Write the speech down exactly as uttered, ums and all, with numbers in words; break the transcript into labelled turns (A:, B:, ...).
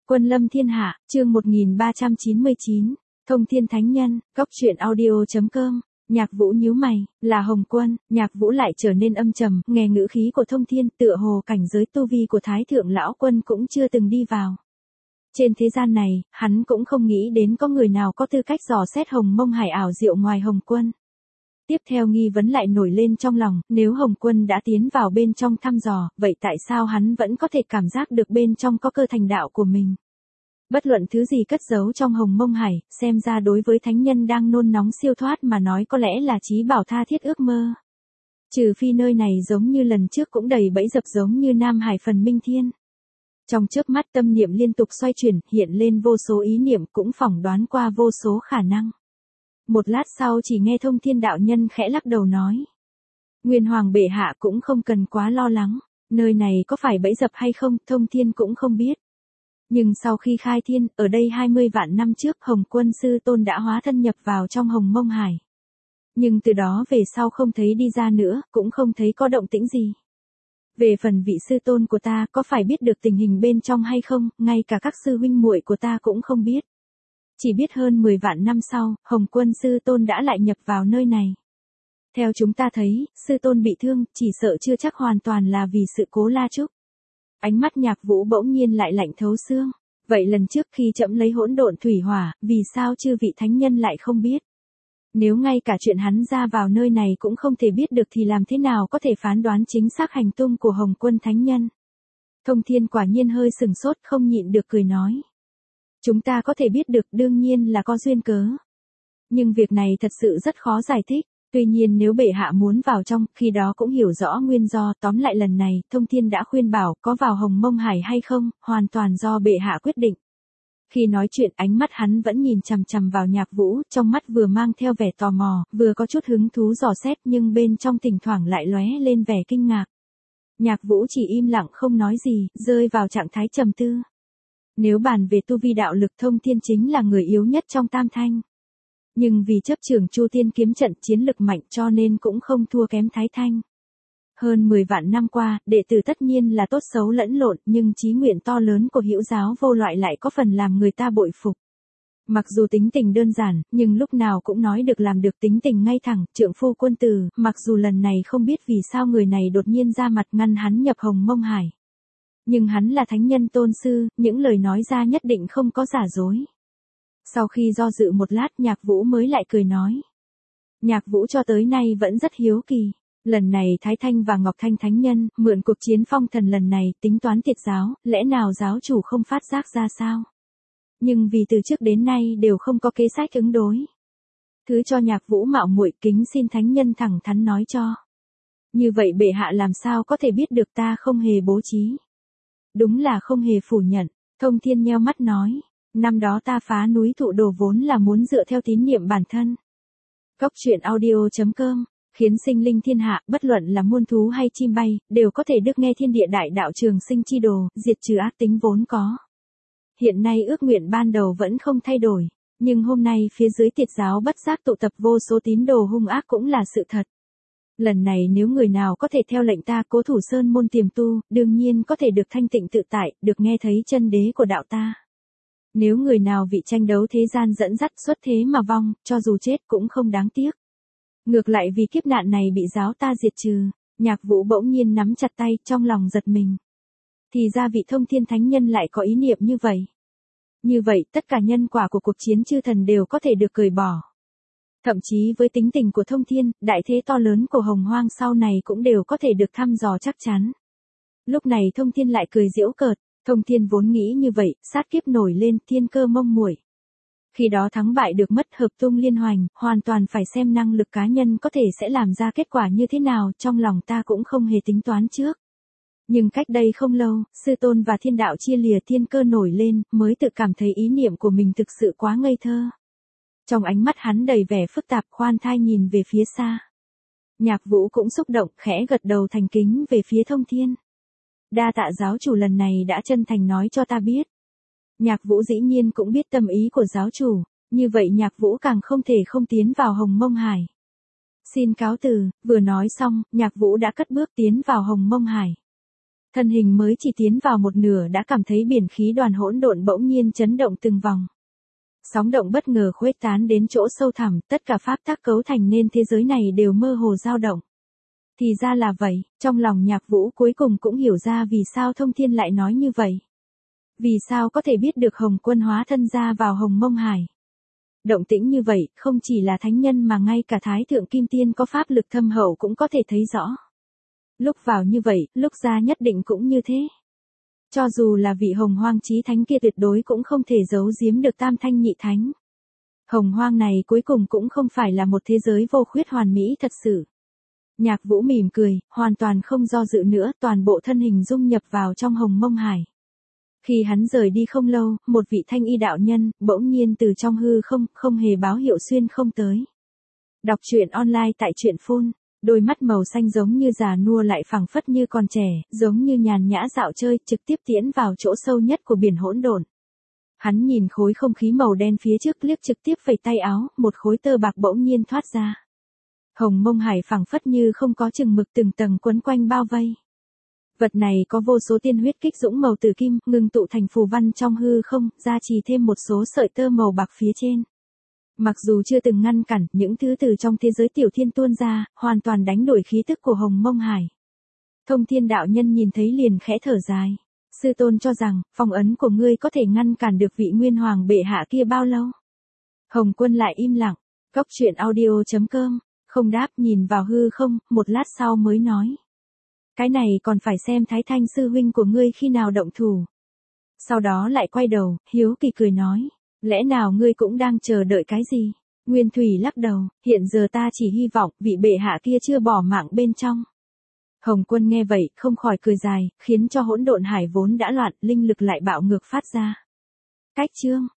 A: Quân lâm thiên hạ, chương một nghìn ba trăm chín mươi chín, Thông Thiên Thánh Nhân, Cốc truyện audio.com. Nhạc Vũ nhíu mày, là Hồng Quân. Nhạc Vũ lại trở nên âm trầm, nghe ngữ khí của Thông Thiên, tựa hồ cảnh giới tu vi của Thái Thượng Lão Quân cũng chưa từng đi vào. Trên thế gian này, hắn cũng không nghĩ đến có người nào có tư cách dò xét Hồng Mông Hải ảo diệu ngoài Hồng Quân. Tiếp theo nghi vấn lại nổi lên trong lòng, nếu Hồng Quân đã tiến vào bên trong thăm dò, vậy tại sao hắn vẫn có thể cảm giác được bên trong có cơ thành đạo của mình? Bất luận thứ gì cất giấu trong Hồng Mông Hải, xem ra đối với thánh nhân đang nôn nóng siêu thoát mà nói có lẽ là chí bảo tha thiết ước mơ. Trừ phi nơi này giống như lần trước cũng đầy bẫy dập giống như Nam Hải phần Minh Thiên. Trong chớp mắt tâm niệm liên tục xoay chuyển, hiện lên vô số ý niệm cũng phỏng đoán qua vô số khả năng. Một lát sau chỉ nghe Thông Thiên đạo nhân khẽ lắc đầu nói. Nguyên Hoàng bệ hạ cũng không cần quá lo lắng, nơi này có phải bẫy dập hay không, Thông Thiên cũng không biết. Nhưng sau khi khai thiên, ở đây hai mươi vạn năm trước Hồng Quân Sư Tôn đã hóa thân nhập vào trong Hồng Mông Hải. Nhưng từ đó về sau không thấy đi ra nữa, cũng không thấy có động tĩnh gì. Về phần vị Sư Tôn của ta có phải biết được tình hình bên trong hay không, ngay cả các sư huynh muội của ta cũng không biết. Chỉ biết hơn mười vạn năm sau, Hồng Quân Sư Tôn đã lại nhập vào nơi này. Theo chúng ta thấy, Sư Tôn bị thương, chỉ sợ chưa chắc hoàn toàn là vì sự cố La Trúc. Ánh mắt Nhạc Vũ bỗng nhiên lại lạnh thấu xương. Vậy lần trước khi trẫm lấy hỗn độn thủy hỏa, vì sao chư vị thánh nhân lại không biết? Nếu ngay cả chuyện hắn ra vào nơi này cũng không thể biết được thì làm thế nào có thể phán đoán chính xác hành tung của Hồng Quân Thánh Nhân? Thông Thiên quả nhiên hơi sừng sốt không nhịn được cười nói. Chúng ta có thể biết được đương nhiên là có duyên cớ. Nhưng việc này thật sự rất khó giải thích. Tuy nhiên nếu bệ hạ muốn vào trong, khi đó cũng hiểu rõ nguyên do. Tóm lại lần này, Thông Thiên đã khuyên bảo có vào Hồng Mông Hải hay không, hoàn toàn do bệ hạ quyết định. Khi nói chuyện ánh mắt hắn vẫn nhìn chằm chằm vào Nhạc Vũ, trong mắt vừa mang theo vẻ tò mò, vừa có chút hứng thú dò xét nhưng bên trong thỉnh thoảng lại lóe lên vẻ kinh ngạc. Nhạc Vũ chỉ im lặng không nói gì, rơi vào trạng thái trầm tư. Nếu bàn về tu vi đạo lực Thông Thiên chính là người yếu nhất trong tam thanh. Nhưng vì chấp trưởng Chu Tiên kiếm trận chiến lực mạnh cho nên cũng không thua kém Thái Thanh. Hơn mười vạn năm qua, đệ tử tất nhiên là tốt xấu lẫn lộn nhưng chí nguyện to lớn của Hữu giáo vô loại lại có phần làm người ta bội phục. Mặc dù tính tình đơn giản, nhưng lúc nào cũng nói được làm được tính tình ngay thẳng, trượng phu quân tử, mặc dù lần này không biết vì sao người này đột nhiên ra mặt ngăn hắn nhập Hồng Mông Hải. Nhưng hắn là thánh nhân tôn sư, những lời nói ra nhất định không có giả dối. Sau khi do dự một lát Nhạc Vũ mới lại cười nói. Nhạc Vũ cho tới nay vẫn rất hiếu kỳ. Lần này Thái Thanh và Ngọc Thanh Thánh Nhân, mượn cuộc chiến phong thần lần này tính toán tiệt giáo, lẽ nào giáo chủ không phát giác ra sao? Nhưng vì từ trước đến nay đều không có kế sách ứng đối. Thứ cho Nhạc Vũ mạo muội kính xin Thánh Nhân thẳng thắn nói cho. Như vậy bệ hạ làm sao có thể biết được ta không hề bố trí? Đúng là không hề phủ nhận, Thông Thiên nheo mắt nói. Năm đó ta phá núi Thụ Đồ vốn là muốn dựa theo tín niệm bản thân. Cốc truyện audio.com, khiến sinh linh thiên hạ, bất luận là muôn thú hay chim bay, đều có thể được nghe thiên địa đại đạo trường sinh chi đồ, diệt trừ ác tính vốn có. Hiện nay ước nguyện ban đầu vẫn không thay đổi, nhưng hôm nay phía dưới tiệt giáo bất giác tụ tập vô số tín đồ hung ác cũng là sự thật. Lần này nếu người nào có thể theo lệnh ta Cố Thủ Sơn môn tiềm tu, đương nhiên có thể được thanh tịnh tự tại, được nghe thấy chân đế của đạo ta. Nếu người nào vị tranh đấu thế gian dẫn dắt xuất thế mà vong, cho dù chết cũng không đáng tiếc. Ngược lại vì kiếp nạn này bị giáo ta diệt trừ, Nhạc Vũ bỗng nhiên nắm chặt tay trong lòng giật mình. Thì ra vị Thông Thiên Thánh Nhân lại có ý niệm như vậy. Như vậy tất cả nhân quả của cuộc chiến chư thần đều có thể được cởi bỏ. Thậm chí với tính tình của Thông Thiên, đại thế to lớn của Hồng Hoang sau này cũng đều có thể được thăm dò chắc chắn. Lúc này Thông Thiên lại cười giễu cợt. Thông Thiên vốn nghĩ như vậy, sát kiếp nổi lên, thiên cơ mông muội. Khi đó thắng bại được mất hợp tung liên hoành, hoàn toàn phải xem năng lực cá nhân có thể sẽ làm ra kết quả như thế nào, trong lòng ta cũng không hề tính toán trước. Nhưng cách đây không lâu, Sư Tôn và thiên đạo chia lìa thiên cơ nổi lên, mới tự cảm thấy ý niệm của mình thực sự quá ngây thơ. Trong ánh mắt hắn đầy vẻ phức tạp khoan thai nhìn về phía xa. Nhạc Vũ cũng xúc động, khẽ gật đầu thành kính về phía Thông Thiên. Đa tạ giáo chủ lần này đã chân thành nói cho ta biết. Nhạc Vũ dĩ nhiên cũng biết tâm ý của giáo chủ, như vậy Nhạc Vũ càng không thể không tiến vào Hồng Mông Hải. Xin cáo từ, vừa nói xong, Nhạc Vũ đã cất bước tiến vào Hồng Mông Hải. Thân hình mới chỉ tiến vào một nửa đã cảm thấy biển khí đoàn hỗn độn bỗng nhiên chấn động từng vòng. Sóng động bất ngờ khuếch tán đến chỗ sâu thẳm, tất cả pháp tắc cấu thành nên thế giới này đều mơ hồ dao động. Thì ra là vậy, trong lòng Nhạc Vũ cuối cùng cũng hiểu ra vì sao Thông Thiên lại nói như vậy. Vì sao có thể biết được Hồng Quân hóa thân ra vào Hồng Mông Hải. Động tĩnh như vậy, không chỉ là thánh nhân mà ngay cả Thái Thượng Kim Tiên có pháp lực thâm hậu cũng có thể thấy rõ. Lúc vào như vậy, lúc ra nhất định cũng như thế. Cho dù là vị Hồng Hoang chí thánh kia tuyệt đối cũng không thể giấu giếm được Tam Thanh Nhị Thánh. Hồng Hoang này cuối cùng cũng không phải là một thế giới vô khuyết hoàn mỹ thật sự. Nhạc Vũ mỉm cười, hoàn toàn không do dự nữa, toàn bộ thân hình dung nhập vào trong Hồng Mông Hải. Khi hắn rời đi không lâu, một vị thanh y đạo nhân, bỗng nhiên từ trong hư không, không hề báo hiệu xuyên không tới. Đọc truyện online tại truyện phun, đôi mắt màu xanh giống như già nua lại phẳng phất như còn trẻ, giống như nhàn nhã dạo chơi, trực tiếp tiến vào chỗ sâu nhất của biển hỗn độn. Hắn nhìn khối không khí màu đen phía trước liếc trực tiếp vẩy tay áo, một khối tơ bạc bỗng nhiên thoát ra. Hồng Mông Hải phẳng phất như không có chừng mực từng tầng quấn quanh bao vây. Vật này có vô số tiên huyết kích dũng màu tử kim, ngưng tụ thành phù văn trong hư không, gia trì thêm một số sợi tơ màu bạc phía trên. Mặc dù chưa từng ngăn cản, những thứ từ trong thế giới tiểu thiên tuôn ra, hoàn toàn đánh đổi khí tức của Hồng Mông Hải. Thông Thiên đạo nhân nhìn thấy liền khẽ thở dài. Sư tôn cho rằng, phong ấn của ngươi có thể ngăn cản được vị nguyên hoàng bệ hạ kia bao lâu? Hồng Quân lại im lặng. Cốc truyện audio chấm com, không đáp, nhìn vào hư không, một lát sau mới nói. Cái này còn phải xem Thái Thanh sư huynh của ngươi khi nào động thủ. Sau đó lại quay đầu, hiếu kỳ cười nói. Lẽ nào ngươi cũng đang chờ đợi cái gì? Nguyên Thủy lắc đầu, hiện giờ ta chỉ hy vọng vị bệ hạ kia chưa bỏ mạng bên trong. Hồng Quân nghe vậy, không khỏi cười dài, khiến cho hỗn độn hải vốn đã loạn, linh lực lại bạo ngược phát ra. Cách chương